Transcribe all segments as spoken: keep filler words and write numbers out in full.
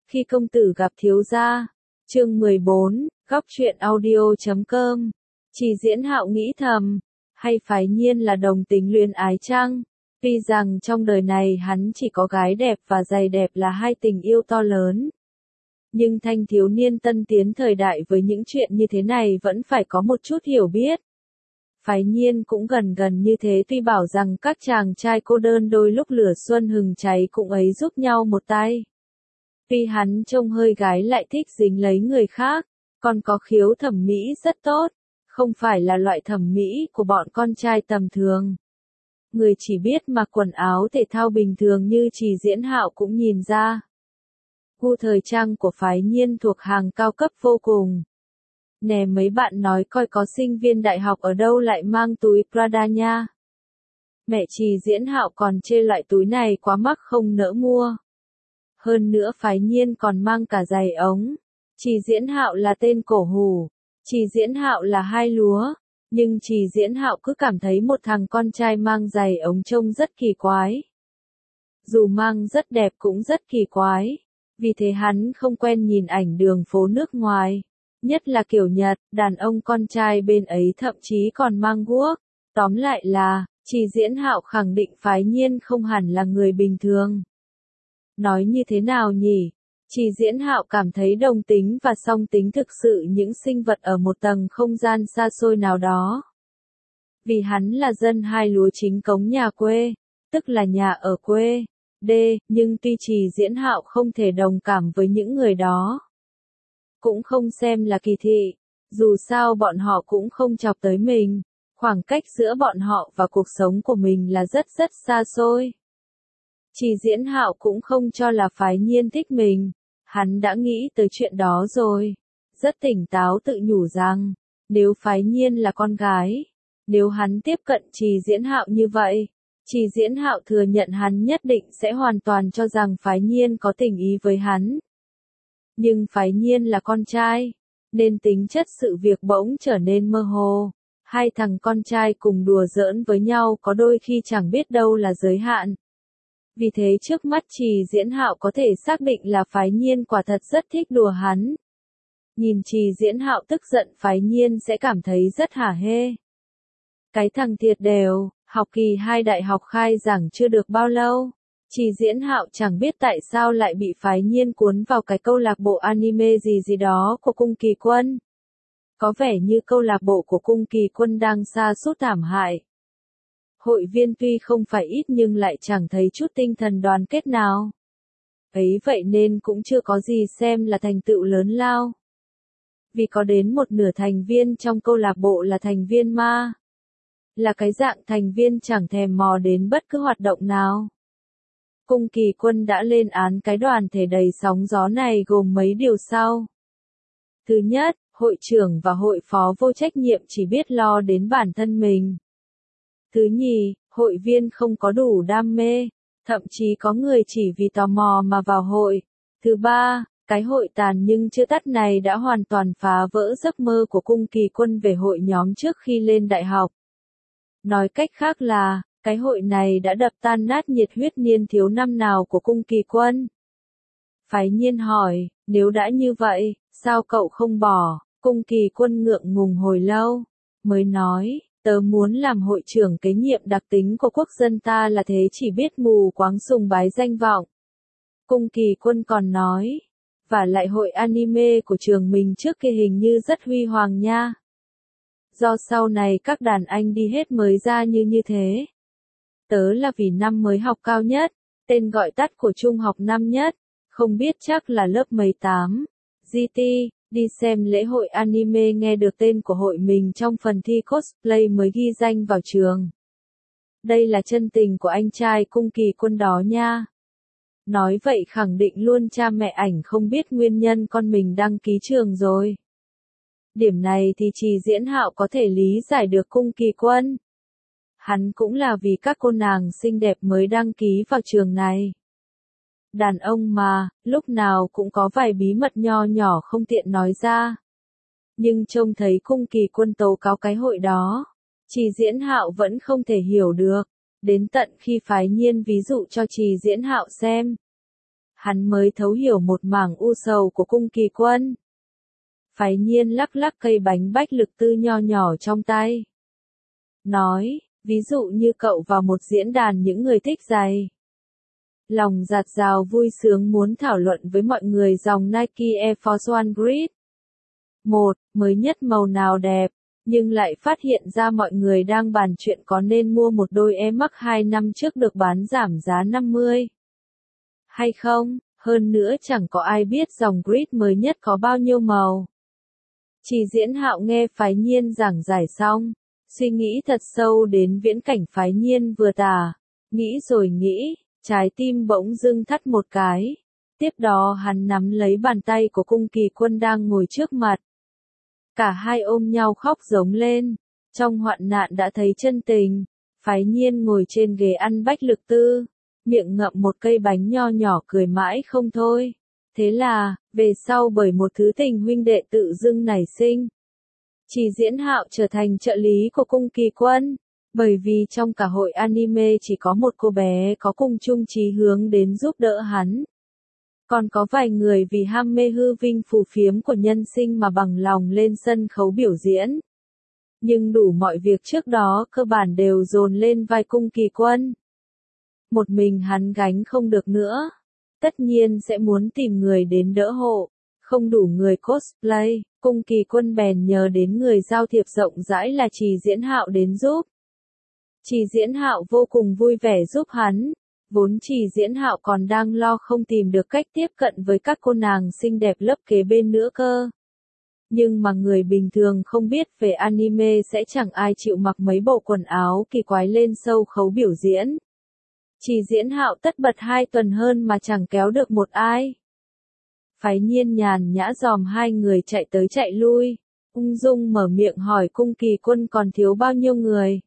Khi công tử gặp thiếu gia. Chương mười bốn, góc truyện audio chấm com. Chỉ Diễn Hạo nghĩ thầm, hay Phái Nhiên là đồng tính luyến ái chăng? Tuy rằng trong đời này hắn chỉ có gái đẹp và giày đẹp là hai tình yêu to lớn. Nhưng thanh thiếu niên tân tiến thời đại với những chuyện như thế này vẫn phải có một chút hiểu biết. Phái Nhiên cũng gần gần như thế, tuy bảo rằng các chàng trai cô đơn đôi lúc lửa xuân hừng cháy cũng ấy giúp nhau một tay. Tuy hắn trông hơi gái lại thích dính lấy người khác, còn có khiếu thẩm mỹ rất tốt, không phải là loại thẩm mỹ của bọn con trai tầm thường. Người chỉ biết mặc quần áo thể thao bình thường như Chỉ Diễn Hạo cũng nhìn ra. Gu thời trang của Phái Nhiên thuộc hàng cao cấp vô cùng. Nè, mấy bạn nói coi có sinh viên đại học ở đâu lại mang túi Prada nha. Mẹ Chỉ Diễn Hạo còn chê loại túi này quá mắc không nỡ mua. Hơn nữa Phái Nhiên còn mang cả giày ống. Chỉ Diễn Hạo là tên cổ hủ, Chỉ Diễn Hạo là hai lúa, nhưng Chỉ Diễn Hạo cứ cảm thấy một thằng con trai mang giày ống trông rất kỳ quái. Dù mang rất đẹp cũng rất kỳ quái, vì thế hắn không quen nhìn ảnh đường phố nước ngoài, nhất là kiểu Nhật, đàn ông con trai bên ấy thậm chí còn mang guốc. Tóm lại là, Chỉ Diễn Hạo khẳng định Phái Nhiên không hẳn là người bình thường. Nói như thế nào nhỉ? Chỉ Diễn Hạo cảm thấy đồng tính và song tính thực sự những sinh vật ở một tầng không gian xa xôi nào đó. Vì hắn là dân hai lúa chính cống nhà quê, tức là nhà ở quê, D, nhưng tuy Chỉ Diễn Hạo không thể đồng cảm với những người đó. Cũng không xem là kỳ thị, dù sao bọn họ cũng không chọc tới mình, khoảng cách giữa bọn họ và cuộc sống của mình là rất rất xa xôi. Chỉ Diễn Hạo cũng không cho là Phái Nhiên thích mình, hắn đã nghĩ tới chuyện đó rồi, rất tỉnh táo tự nhủ rằng, nếu Phái Nhiên là con gái, nếu hắn tiếp cận Chỉ Diễn Hạo như vậy, Chỉ Diễn Hạo thừa nhận hắn nhất định sẽ hoàn toàn cho rằng Phái Nhiên có tình ý với hắn. Nhưng Phái Nhiên là con trai, nên tính chất sự việc bỗng trở nên mơ hồ. Hai thằng con trai cùng đùa giỡn với nhau có đôi khi chẳng biết đâu là giới hạn. Vì thế trước mắt Chỉ Diễn Hạo có thể xác định là Phái Nhiên quả thật rất thích đùa hắn. Nhìn Chỉ Diễn Hạo tức giận, Phái Nhiên sẽ cảm thấy rất hả hê. Cái thằng thiệt đều, học kỳ hai đại học khai giảng chưa được bao lâu. Chỉ Diễn Hạo chẳng biết tại sao lại bị Phái Nhiên cuốn vào cái câu lạc bộ anime gì gì đó của Cung Kỳ Quân. Có vẻ như câu lạc bộ của Cung Kỳ Quân đang sa sút thảm hại. Hội viên tuy không phải ít nhưng lại chẳng thấy chút tinh thần đoàn kết nào. Ấy vậy nên cũng chưa có gì xem là thành tựu lớn lao. Vì có đến một nửa thành viên trong câu lạc bộ là thành viên ma. Là cái dạng thành viên chẳng thèm mò đến bất cứ hoạt động nào. Cung Kỳ Quân đã lên án cái đoàn thể đầy sóng gió này gồm mấy điều sau. Thứ nhất, hội trưởng và hội phó vô trách nhiệm chỉ biết lo đến bản thân mình. Thứ nhì, hội viên không có đủ đam mê, thậm chí có người chỉ vì tò mò mà vào hội. Thứ ba, cái hội tàn nhưng chưa tắt này đã hoàn toàn phá vỡ giấc mơ của Cung Kỳ Quân về hội nhóm trước khi lên đại học. Nói cách khác là, cái hội này đã đập tan nát nhiệt huyết niên thiếu năm nào của Cung Kỳ Quân. Phái Nhiên hỏi, nếu đã như vậy, sao cậu không bỏ? Cung Kỳ Quân ngượng ngùng hồi lâu, mới nói, tớ muốn làm hội trưởng kế nhiệm, đặc tính của quốc dân ta là thế, chỉ biết mù quáng sùng bái danh vọng. Cung Kỳ Quân còn nói, và lại hội anime của trường mình trước kia hình như rất huy hoàng nha. Do sau này các đàn anh đi hết mới ra như như thế. Tớ là vì năm mới học cao nhất, tên gọi tắt của trung học năm nhất, không biết chắc là lớp mấy tám, giê tê, đi xem lễ hội anime, nghe được tên của hội mình trong phần thi cosplay mới ghi danh vào trường. Đây là chân tình của anh trai Cung Kỳ Quân đó nha. Nói vậy khẳng định luôn cha mẹ ảnh không biết nguyên nhân con mình đăng ký trường rồi. Điểm này thì Chỉ Diễn Hạo có thể lý giải được Cung Kỳ Quân. Hắn cũng là vì các cô nàng xinh đẹp mới đăng ký vào trường này. Đàn ông mà, lúc nào cũng có vài bí mật nho nhỏ không tiện nói ra. Nhưng trông thấy Cung Kỳ Quân tố cáo cái hội đó, Chỉ Diễn Hạo vẫn không thể hiểu được. Đến tận khi Phái Nhiên ví dụ cho Chỉ Diễn Hạo xem. hắn mới thấu hiểu một mảng u sầu của Cung Kỳ Quân. Phái Nhiên lắc lắc cây bánh bách lực tư nho nhỏ trong tay. Nói, ví dụ như cậu vào một diễn đàn những người thích giày. Lòng dạt dào vui sướng muốn thảo luận với mọi người dòng Nike Air Force One Grid. Một, mới nhất màu nào đẹp, nhưng lại phát hiện ra mọi người đang bàn chuyện có nên mua một đôi Air Max hai năm trước được bán giảm giá năm mươi hay không, hơn nữa chẳng có ai biết dòng Grid mới nhất có bao nhiêu màu. Chỉ Diễn Hạo nghe Phái Nhiên giảng giải xong, suy nghĩ thật sâu đến viễn cảnh Phái Nhiên vừa tả, nghĩ rồi nghĩ, trái tim bỗng dưng thắt một cái. Tiếp đó hắn nắm lấy bàn tay của Cung Kỳ Quân đang ngồi trước mặt. Cả hai ôm nhau khóc giống lên, trong hoạn nạn đã thấy chân tình. Phái Nhiên ngồi trên ghế ăn bách lực tư, miệng ngậm một cây bánh nho nhỏ cười mãi không thôi. Thế là, về sau bởi một thứ tình huynh đệ tự dưng nảy sinh, Chỉ Diễn Hạo trở thành trợ lý của Cung Kỳ Quân, bởi vì trong cả hội anime chỉ có một cô bé có cùng chung chí hướng đến giúp đỡ hắn. Còn có vài người vì ham mê hư vinh phù phiếm của nhân sinh mà bằng lòng lên sân khấu biểu diễn. Nhưng đủ mọi việc trước đó cơ bản đều dồn lên vai Cung Kỳ Quân. Một mình hắn gánh không được nữa. Tất nhiên sẽ muốn tìm người đến đỡ hộ. Không đủ người cosplay, Cung Kỳ Quân bèn nhờ đến người giao thiệp rộng rãi là Chỉ Diễn Hạo đến giúp. Chỉ Diễn Hạo vô cùng vui vẻ giúp hắn. Vốn Chỉ Diễn Hạo còn đang lo không tìm được cách tiếp cận với các cô nàng xinh đẹp lớp kế bên nữa cơ. Nhưng mà người bình thường không biết về anime sẽ chẳng ai chịu mặc mấy bộ quần áo kỳ quái lên sâu khấu biểu diễn. Chỉ Diễn Hạo tất bật hai tuần hơn mà chẳng kéo được một ai. Phái Nhiên nhàn nhã dòm hai người chạy tới chạy lui, ung dung mở miệng hỏi Cung Kỳ Quân còn thiếu bao nhiêu người.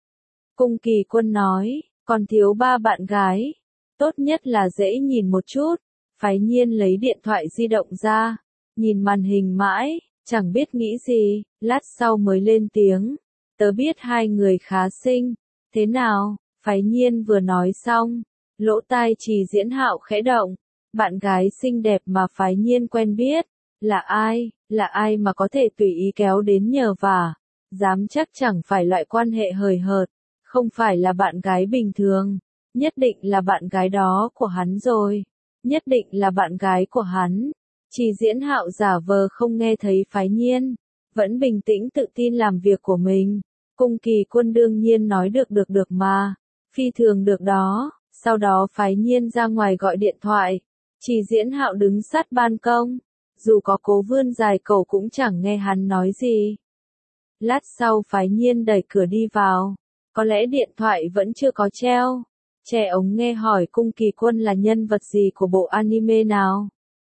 Cung Kỳ Quân nói, còn thiếu ba bạn gái. Tốt nhất là dễ nhìn một chút. Phái Nhiên lấy điện thoại di động ra, nhìn màn hình mãi, chẳng biết nghĩ gì, lát sau mới lên tiếng. Tớ biết hai người khá xinh. Thế nào? Phái Nhiên vừa nói xong, lỗ tai Chỉ Diễn Hạo khẽ động. Bạn gái xinh đẹp mà Phái Nhiên quen biết, là ai, là ai mà có thể tùy ý kéo đến nhờ vả, dám chắc chẳng phải loại quan hệ hời hợt, không phải là bạn gái bình thường, nhất định là bạn gái đó của hắn rồi, nhất định là bạn gái của hắn. Chỉ Diễn Hạo giả vờ không nghe thấy Phái Nhiên, vẫn bình tĩnh tự tin làm việc của mình. Cung Kỳ Quân đương nhiên nói được được được mà, phi thường được đó. Sau đó Phái Nhiên ra ngoài gọi điện thoại. Chỉ Diễn Hạo đứng sát ban công, dù có cố vươn dài cổ cũng chẳng nghe hắn nói gì. Lát sau Phái Nhiên đẩy cửa đi vào, có lẽ điện thoại vẫn chưa có treo. Trẻ ống nghe hỏi Cung Kỳ Quân là nhân vật gì của bộ anime nào.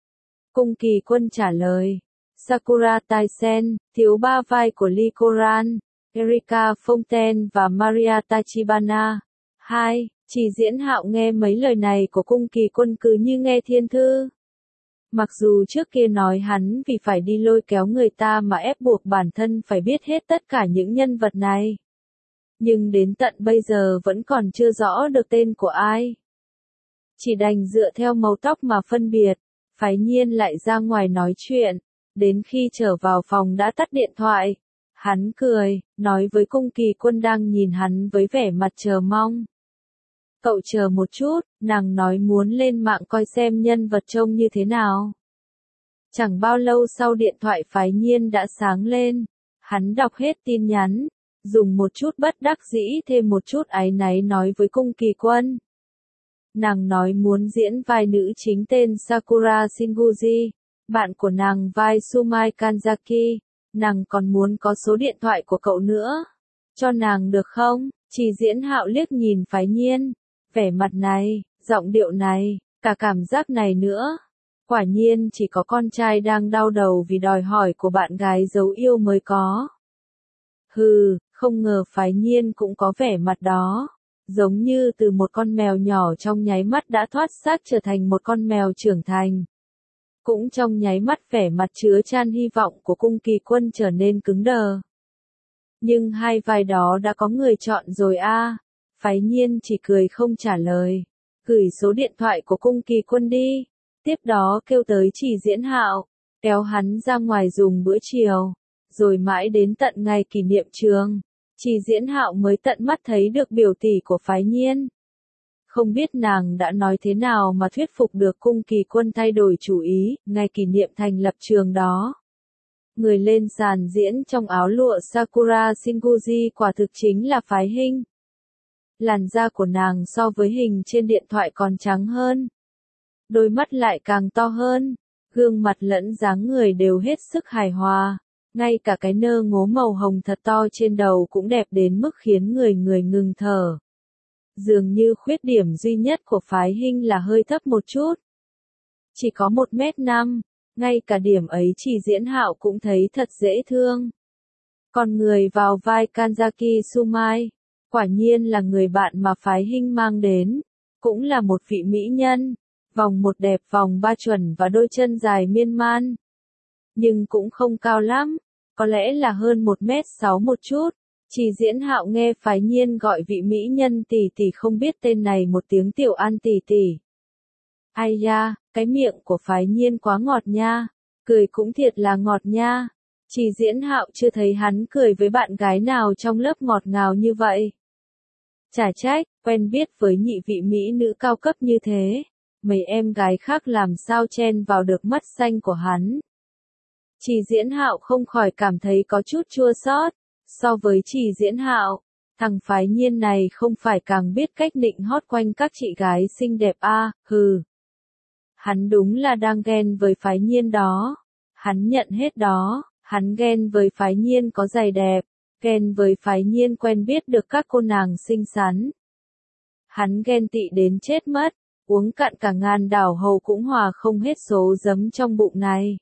Cung Kỳ Quân trả lời, Sakura Taisen, thiếu ba vai của Lee Koran, Erika Fontaine và Maria Tachibana. Hai. Chỉ Diễn Hạo nghe mấy lời này của Cung Kỳ Quân cứ như nghe thiên thư. Mặc dù trước kia nói hắn vì phải đi lôi kéo người ta mà ép buộc bản thân phải biết hết tất cả những nhân vật này. Nhưng đến tận bây giờ vẫn còn chưa rõ được tên của ai. Chỉ đành dựa theo màu tóc mà phân biệt. Phái Nhiên lại ra ngoài nói chuyện. Đến khi trở vào phòng đã tắt điện thoại. Hắn cười, nói với Cung Kỳ Quân đang nhìn hắn với vẻ mặt chờ mong. Cậu chờ một chút, nàng nói muốn lên mạng coi xem nhân vật trông như thế nào. Chẳng bao lâu sau điện thoại Phái Nhiên đã sáng lên. Hắn đọc hết tin nhắn, dùng một chút bất đắc dĩ thêm một chút áy náy nói với Cung Kỳ Quân. Nàng nói muốn diễn vai nữ chính tên Sakura Shinguji, bạn của nàng vai Sumai Kanzaki, nàng còn muốn có số điện thoại của cậu nữa. Cho nàng được không? Chỉ Diễn Hạo liếc nhìn Phái Nhiên. Vẻ mặt này, giọng điệu này, cả cảm giác này nữa. Quả nhiên chỉ có con trai đang đau đầu vì đòi hỏi của bạn gái giấu yêu mới có. Hừ, không ngờ Phái Nhiên cũng có vẻ mặt đó. Giống như từ một con mèo nhỏ trong nháy mắt đã thoát xác trở thành một con mèo trưởng thành. Cũng trong nháy mắt vẻ mặt chứa chan hy vọng của Cung Kỳ Quân trở nên cứng đờ. Nhưng hai vai đó đã có người chọn rồi a. À. Phái Nhiên chỉ cười không trả lời. Gửi số điện thoại của Cung Kỳ Quân đi. Tiếp đó kêu tới Chỉ Diễn Hạo, kéo hắn ra ngoài dùng bữa chiều, rồi mãi đến tận ngày kỷ niệm trường, Chỉ Diễn Hạo mới tận mắt thấy được biểu tỷ của Phái Nhiên. Không biết nàng đã nói thế nào mà thuyết phục được Cung Kỳ Quân thay đổi chủ ý, ngày kỷ niệm thành lập trường đó. Người lên sàn diễn trong áo lụa Sakura Shinguji quả thực chính là Phái Hinh. Làn da của nàng so với hình trên điện thoại còn trắng hơn. Đôi mắt lại càng to hơn, gương mặt lẫn dáng người đều hết sức hài hòa. Ngay cả cái nơ ngố màu hồng thật to trên đầu cũng đẹp đến mức khiến người người ngừng thở. Dường như khuyết điểm duy nhất của Phái Hinh là hơi thấp một chút. Chỉ có một mét năm, ngay cả điểm ấy Chỉ Diễn Hạo cũng thấy thật dễ thương. Còn người vào vai Kanzaki Sumai, quả nhiên là người bạn mà Phái Hinh mang đến, cũng là một vị mỹ nhân, vòng một đẹp vòng ba chuẩn và đôi chân dài miên man. Nhưng cũng không cao lắm, có lẽ là hơn một mét sáu một chút. Chỉ Diễn Hạo nghe Phái Nhiên gọi vị mỹ nhân tỷ tỷ không biết tên này một tiếng Tiểu An tỷ tỷ. Ai da, cái miệng của Phái Nhiên quá ngọt nha, cười cũng thiệt là ngọt nha. Chỉ Diễn Hạo chưa thấy hắn cười với bạn gái nào trong lớp ngọt ngào như vậy. Chả trách, quen biết với nhị vị mỹ nữ cao cấp như thế, mấy em gái khác làm sao chen vào được mắt xanh của hắn. Chỉ Diễn Hạo không khỏi cảm thấy có chút chua xót. So với Chỉ Diễn Hạo, thằng Phái Nhiên này không phải càng biết cách nịnh hót quanh các chị gái xinh đẹp a, à, hừ. Hắn đúng là đang ghen với Phái Nhiên đó. Hắn nhận hết đó, hắn ghen với Phái Nhiên có giày đẹp, ghen với Phái Nhiên quen biết được các cô nàng xinh xắn. Hắn ghen tị đến chết mất, uống cạn cả ngàn đảo hầu cũng hòa không hết số giấm trong bụng này.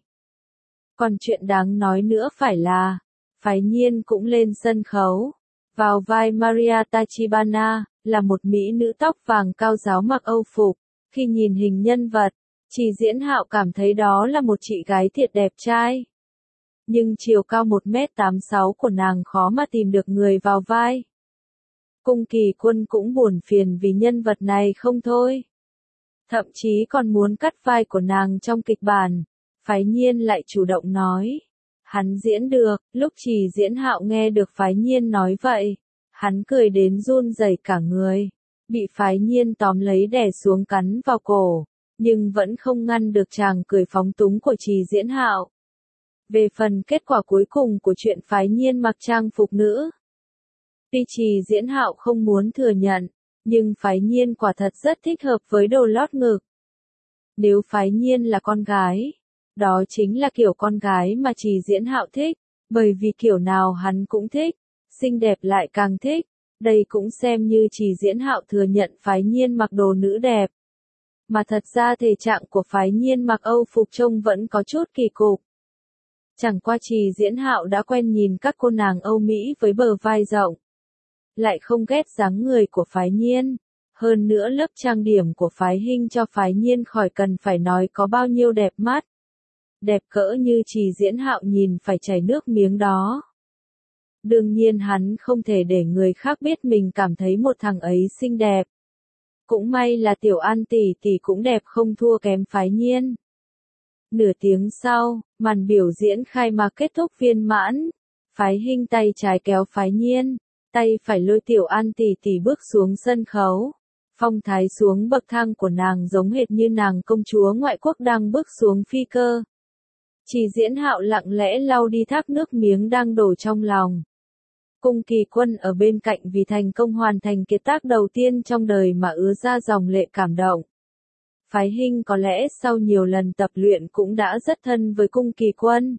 Còn chuyện đáng nói nữa phải là, Phái Nhiên cũng lên sân khấu, vào vai Maria Tachibana, là một mỹ nữ tóc vàng cao ráo mặc Âu phục. Khi nhìn hình nhân vật, Chỉ Diễn Hạo cảm thấy đó là một chị gái thiệt đẹp trai. Nhưng chiều cao một mét tám mươi sáu của nàng khó mà tìm được người vào vai. Cung Kỳ Quân cũng buồn phiền vì nhân vật này không thôi. Thậm chí còn muốn cắt vai của nàng trong kịch bản. Phái Nhiên lại chủ động nói. Hắn diễn được, lúc Chỉ Diễn Hạo nghe được Phái Nhiên nói vậy, hắn cười đến run rẩy cả người, bị Phái Nhiên tóm lấy đè xuống cắn vào cổ, nhưng vẫn không ngăn được chàng cười phóng túng của Chỉ Diễn Hạo. Về phần kết quả cuối cùng của chuyện Phái Nhiên mặc trang phục nữ, tuy Chỉ Diễn Hạo không muốn thừa nhận, nhưng Phái Nhiên quả thật rất thích hợp với đồ lót ngực. Nếu Phái Nhiên là con gái, đó chính là kiểu con gái mà Chỉ Diễn Hạo thích, bởi vì kiểu nào hắn cũng thích, xinh đẹp lại càng thích. Đây cũng xem như Chỉ Diễn Hạo thừa nhận Phái Nhiên mặc đồ nữ đẹp. Mà thật ra thể trạng của Phái Nhiên mặc Âu phục trông vẫn có chút kỳ cục. Chẳng qua Chỉ Diễn Hạo đã quen nhìn các cô nàng Âu Mỹ với bờ vai rộng, lại không ghét dáng người của Phái Nhiên. Hơn nữa lớp trang điểm của Phái Hinh cho Phái Nhiên khỏi cần phải nói có bao nhiêu đẹp mắt. Đẹp cỡ như Chỉ Diễn Hạo nhìn phải chảy nước miếng đó. Đương nhiên hắn không thể để người khác biết mình cảm thấy một thằng ấy xinh đẹp. Cũng may là Tiểu An tỷ tỷ cũng đẹp không thua kém Phái Nhiên. Nửa tiếng sau, màn biểu diễn khai mạc kết thúc viên mãn. Phái Hinh tay trái kéo Phái Nhiên, tay phải lôi Tiểu An tỷ tỷ bước xuống sân khấu. Phong thái xuống bậc thang của nàng giống hệt như nàng công chúa ngoại quốc đang bước xuống phi cơ. Chỉ Diễn Hạo lặng lẽ lau đi thác nước miếng đang đổ trong lòng. Cung Kỳ Quân ở bên cạnh vì thành công hoàn thành kiệt tác đầu tiên trong đời mà ứa ra dòng lệ cảm động. Phái Hinh có lẽ sau nhiều lần tập luyện cũng đã rất thân với Cung Kỳ Quân.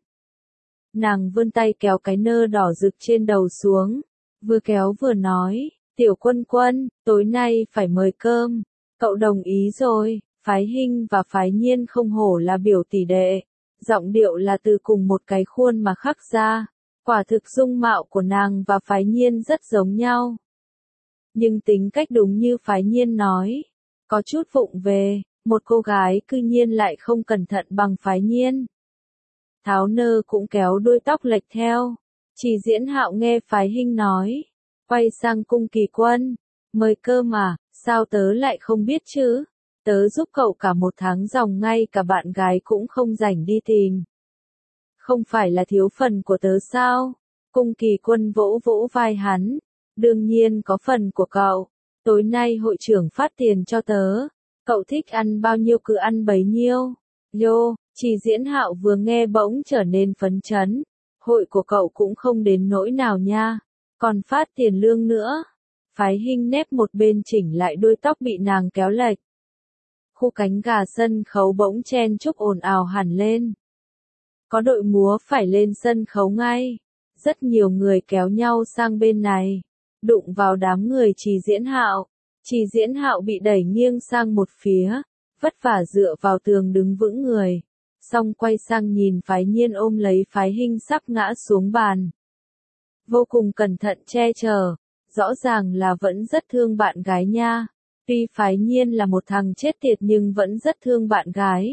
Nàng vươn tay kéo cái nơ đỏ rực trên đầu xuống, vừa kéo vừa nói, Tiểu Quân Quân, tối nay phải mời cơm, cậu đồng ý rồi. Phái Hinh và Phái Nhiên không hổ là biểu tỷ đệ, giọng điệu là từ cùng một cái khuôn mà khắc ra. Quả thực dung mạo của nàng và Phái Nhiên rất giống nhau. Nhưng tính cách đúng như Phái Nhiên nói, có chút vụng về, một cô gái cư nhiên lại không cẩn thận bằng Phái Nhiên. Tháo nơ cũng kéo đuôi tóc lệch theo. Chỉ Diễn Hạo nghe Phái Hinh nói, quay sang Cung Kỳ Quân, mời cơm à, sao tớ lại không biết chứ? Tớ Tớ giúp cậu cả một tháng dòng ngay cả bạn gái cũng không rảnh đi tìm. Không phải là thiếu phần của tớ sao? Cung Kỳ Quân vỗ vỗ vai hắn. Đương nhiên có phần của cậu. Tối nay hội trưởng phát tiền cho tớ. Cậu thích ăn bao nhiêu cứ ăn bấy nhiêu. Lô, Chỉ Diễn Hạo vừa nghe bỗng trở nên phấn chấn. Hội của cậu cũng không đến nỗi nào nha. Còn phát tiền lương nữa. Phái Hinh nép một bên chỉnh lại đuôi tóc bị nàng kéo lệch. Khu cánh gà sân khấu bỗng chen chúc ồn ào hẳn lên. Có đội múa phải lên sân khấu ngay. Rất nhiều người kéo nhau sang bên này. Đụng vào đám người Trì Diễn Hạo. Trì Diễn Hạo bị đẩy nghiêng sang một phía. Vất vả dựa vào tường đứng vững người. Xong quay sang nhìn Phái Nhiên ôm lấy Phái Hinh sắp ngã xuống bàn. Vô cùng cẩn thận che chở. Rõ ràng là vẫn rất thương bạn gái nha. Tuy Phái Nhiên là một thằng chết tiệt nhưng vẫn rất thương bạn gái.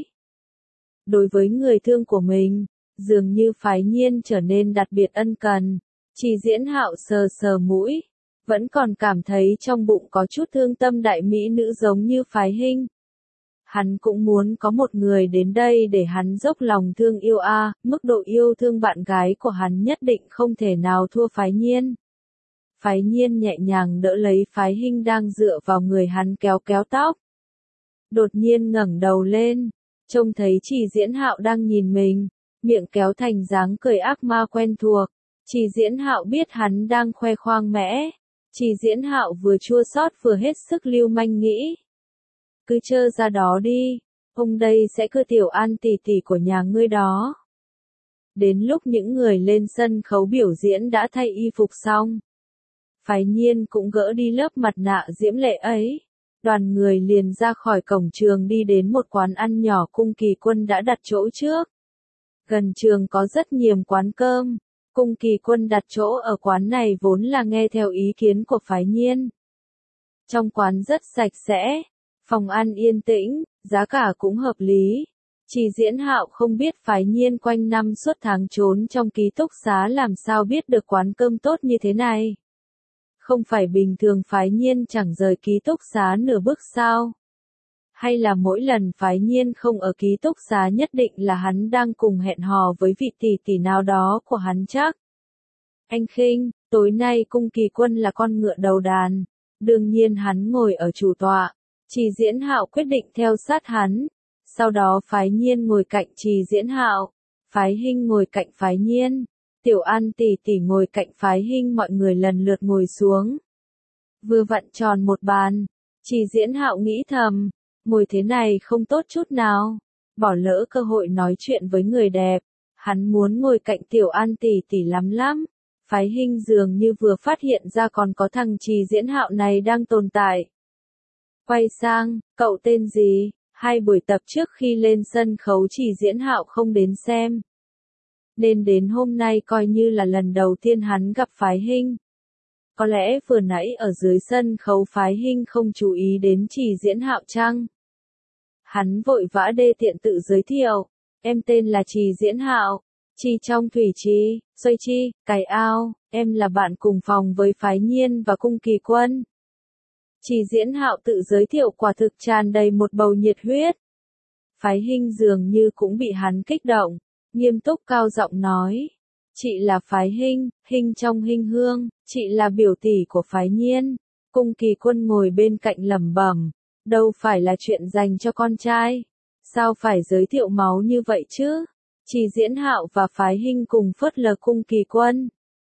Đối với người thương của mình, dường như Phái Nhiên trở nên đặc biệt ân cần. Trì Diễn Hạo sờ sờ mũi, vẫn còn cảm thấy trong bụng có chút thương tâm đại mỹ nữ giống như Phái Hinh. Hắn cũng muốn có một người đến đây để hắn dốc lòng thương yêu a, à, mức độ yêu thương bạn gái của hắn nhất định không thể nào thua Phái Nhiên. Phái Nhiên nhẹ nhàng đỡ lấy Phái Hinh đang dựa vào người hắn kéo kéo tóc. Đột nhiên ngẩng đầu lên, trông thấy Trì Diễn Hạo đang nhìn mình, miệng kéo thành dáng cười ác ma quen thuộc. Trì Diễn Hạo biết hắn đang khoe khoang mẽ. Trì Diễn Hạo vừa chua xót vừa hết sức lưu manh nghĩ. Cứ trơ ra đó đi, hôm đây sẽ cưa Tiểu An tỷ tỷ của nhà ngươi đó. Đến lúc những người lên sân khấu biểu diễn đã thay y phục xong. Phái Nhiên cũng gỡ đi lớp mặt nạ diễm lệ ấy. Đoàn người liền ra khỏi cổng trường đi đến một quán ăn nhỏ Cung Kỳ Quân đã đặt chỗ trước. Gần trường có rất nhiều quán cơm. Cung Kỳ Quân đặt chỗ ở quán này vốn là nghe theo ý kiến của Phái Nhiên. Trong quán rất sạch sẽ, phòng ăn yên tĩnh, giá cả cũng hợp lý. Trì Diễn Hạo không biết Phái Nhiên quanh năm suốt tháng trốn trong ký túc xá làm sao biết được quán cơm tốt như thế này. Không phải bình thường Phái Nhiên chẳng rời ký túc xá nửa bước sao? Hay là mỗi lần Phái Nhiên không ở ký túc xá nhất định là hắn đang cùng hẹn hò với vị tỷ tỷ nào đó của hắn chắc? Anh Khinh, tối nay Cung Kỳ Quân là con ngựa đầu đàn. Đương nhiên hắn ngồi ở chủ tọa. Trì Diễn Hạo quyết định theo sát hắn. Sau đó Phái Nhiên ngồi cạnh Trì Diễn Hạo. Phái Hinh ngồi cạnh Phái Nhiên. Tiểu An tỷ tỷ ngồi cạnh Phái Hinh, mọi người lần lượt ngồi xuống. Vừa vặn tròn một bàn. Trì Diễn Hạo nghĩ thầm, ngồi thế này không tốt chút nào. Bỏ lỡ cơ hội nói chuyện với người đẹp. Hắn muốn ngồi cạnh Tiểu An tỷ tỷ lắm lắm. Phái Hinh dường như vừa phát hiện ra còn có thằng Trì Diễn Hạo này đang tồn tại. Quay sang, cậu tên gì? Hai buổi tập trước khi lên sân khấu Trì Diễn Hạo không đến xem. Nên đến hôm nay coi như là lần đầu tiên hắn gặp Phái Hinh. Có lẽ vừa nãy ở dưới sân khấu Phái Hinh không chú ý đến Trì Diễn Hạo chăng? Hắn vội vã đê tiện tự giới thiệu. Em tên là Trì Diễn Hạo. Chi trong thủy chi, xoay chi, cài ao, em là bạn cùng phòng với Phái Nhiên và Cung Kỳ Quân. Trì Diễn Hạo tự giới thiệu quả thực tràn đầy một bầu nhiệt huyết. Phái Hinh dường như cũng bị hắn kích động, nghiêm túc cao giọng nói. Chị là Phái Hinh, Hinh trong Hinh Hương, chị là biểu tỷ của Phái Nhiên. Cung Kỳ Quân ngồi bên cạnh lẩm bẩm, đâu phải là chuyện dành cho con trai. Sao phải giới thiệu máu như vậy chứ? Trì Diễn Hạo và Phái Hinh cùng phớt lờ Cung Kỳ Quân.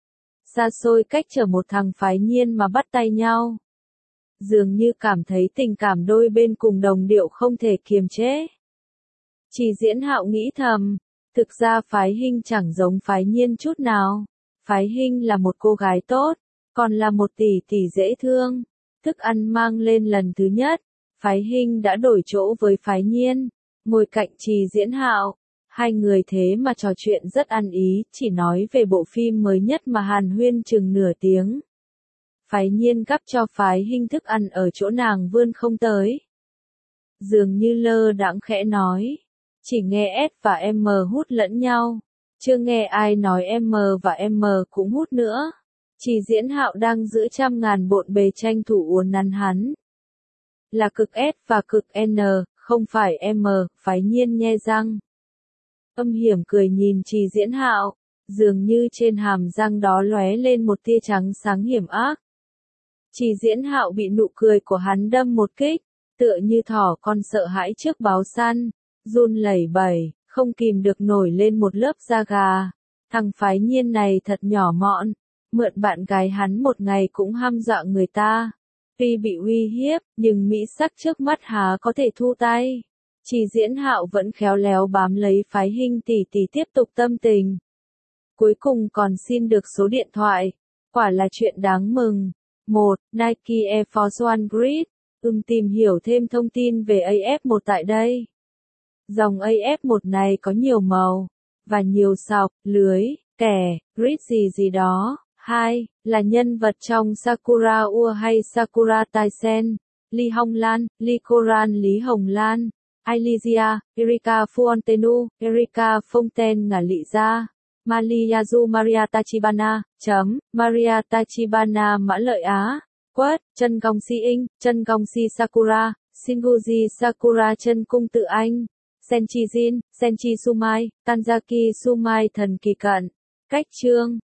Xa xôi cách chở một thằng Phái Nhiên mà bắt tay nhau. Dường như cảm thấy tình cảm đôi bên cùng đồng điệu không thể kiềm chế. Trì Diễn Hạo nghĩ thầm, thực ra Phái Hinh chẳng giống Phái Nhiên chút nào. Phái Hinh là một cô gái tốt, còn là một tỷ tỷ dễ thương. Thức ăn mang lên lần thứ nhất, Phái Hinh đã đổi chỗ với Phái Nhiên, ngồi cạnh Trì Diễn Hạo. Hai người thế mà trò chuyện rất ăn ý, chỉ nói về bộ phim mới nhất mà hàn huyên chừng nửa tiếng. Phái Nhiên gắp cho Phái Hinh thức ăn ở chỗ nàng vươn không tới. Dường như lơ đãng khẽ nói, chỉ nghe S và M hút lẫn nhau, chưa nghe ai nói M và M cũng hút nữa. Trì Diễn Hạo đang giữ trăm ngàn bộn bề tranh thủ uốn nắn hắn. là cực S và cực N, không phải M, phái nhiên nhe răng. Âm hiểm cười nhìn Trì Diễn Hạo, dường như trên hàm răng đó lóe lên một tia trắng sáng hiểm ác. Trì Diễn Hạo bị nụ cười của hắn đâm một kích, tựa như thỏ con sợ hãi trước báo săn, run lẩy bẩy, không kìm được nổi lên một lớp da gà. Thằng phái nhiên này thật nhỏ mọn, mượn bạn gái hắn một ngày cũng hăm dọa người ta. Tuy bị uy hiếp, nhưng mỹ sắc trước mắt há có thể thu tay. Trì Diễn Hạo vẫn khéo léo bám lấy phái Hinh tỷ tỷ tiếp tục tâm tình. Cuối cùng còn xin được số điện thoại. Quả là chuyện đáng mừng. một. Nike Air Force One Grid. Ừm tìm hiểu thêm thông tin về A F một tại đây. Dòng A F một này có nhiều màu, và nhiều sọc, lưới, kẻ, grid gì gì đó. hai. Là nhân vật trong Sakura Ua hay Sakura Taisen. Lee Hong Lan, Lee Koran Lý Hồng Lan, Elysia, Erika Fuontenu, Erika Fontaine ngả lị ra. Mariazu Maria Tachibana, chấm, Maria Tachibana Mã Lợi Á, quất, chân gong si inh, chân gong si Sakura, Shinguji Sakura chân cung tự anh, Senchi Jin, Senchi Sumai, Tanzaki Sumai thần kỳ cận. Cách chương